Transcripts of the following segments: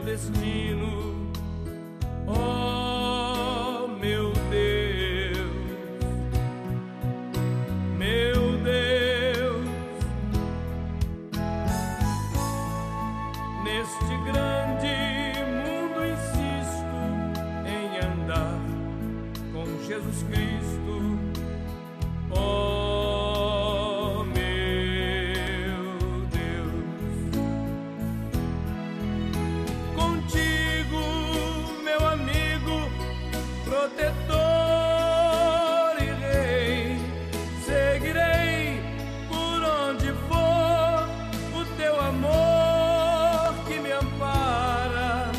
destino. Oh, meu Deus, meu Deus, neste grande mundo insisto em andar com Jesus Cristo. Oh, meu Deus, contigo, meu amigo, protetor e rei, seguirei por onde for o teu amor que me ampara.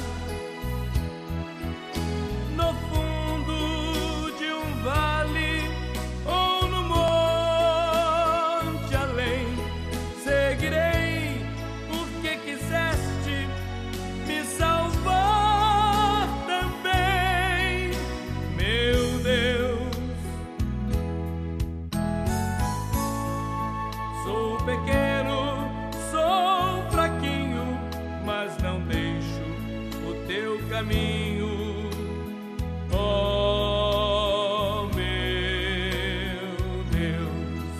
No fundo de um vale ou no monte além, seguirei porque quiseste me salvar também, meu Deus. Sou pequeno, sou fraquinho, mas não deixo o teu caminho. Oh, meu Deus,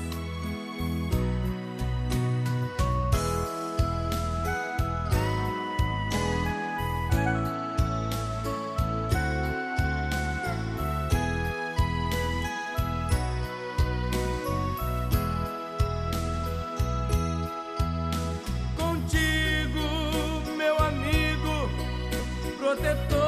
contigo, meu amigo, protetor